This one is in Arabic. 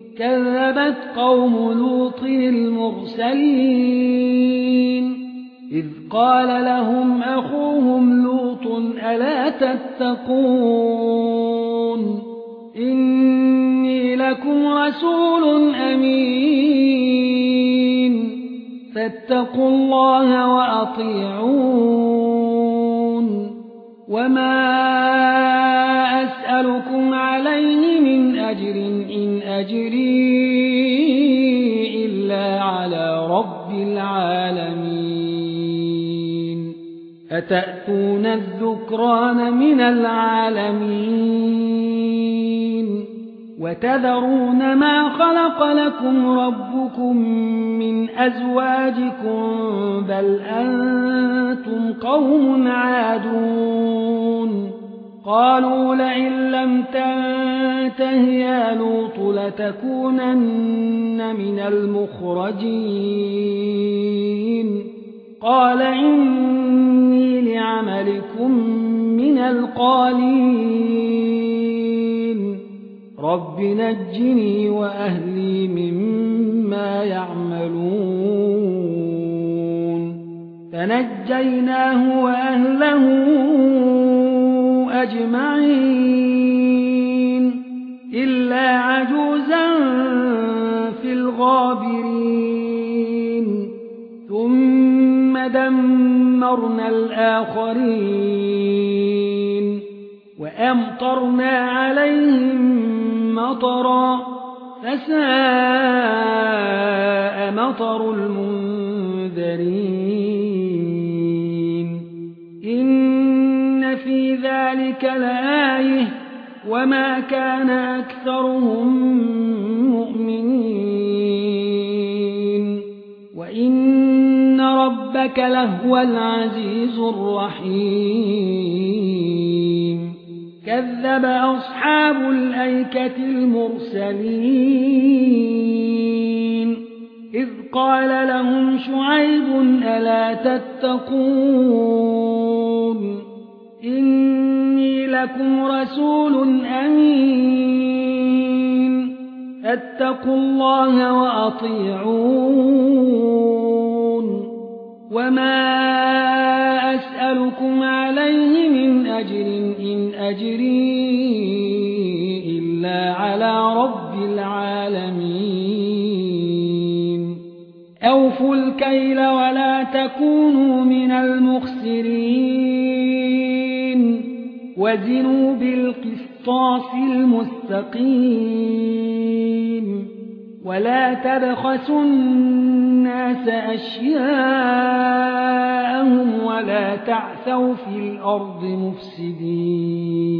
كذبت قوم لوط المرسلين إذ قال لهم أخوهم لوط ألا تتقون إني لكم رسول أمين فاتقوا الله وأطيعون وما أسألكم عليه من أجر إن أجري إلا على رب العالمين أتأتون الذكران من العالمين وتذرون ما خلق لكم ربكم من أزواجكم بل أنتم قوم عادون قالوا لئن لم تنته يا لوط لتكونن من المخرجين قال إني لعملكم من القالين رب نجني وأهلي مما يعملون فنجيناه وأهله أجمعين إلا عجوزا في الغابرين ثم دمرنا الآخرين وأمطرنا عليهم مطرا فساء مطر المنذرين إن في ذلك لآية وما كان أكثرهم مؤمنين وإن ربك لهو العزيز الرحيم كذب أصحاب الأيكة المرسلين إذ قال لهم شعيب ألا تتقون إني لكم رسول أمين فاتقوا الله وأطيعون وما أسألكم عليه من أجر إن أجري إلا على رب العالمين أوفوا الكيل ولا تكونوا من المخسرين وزنوا بالقسطاس المستقيم ولا تبخسوا الناس أشياءهم ولا تعثوا في الأرض مفسدين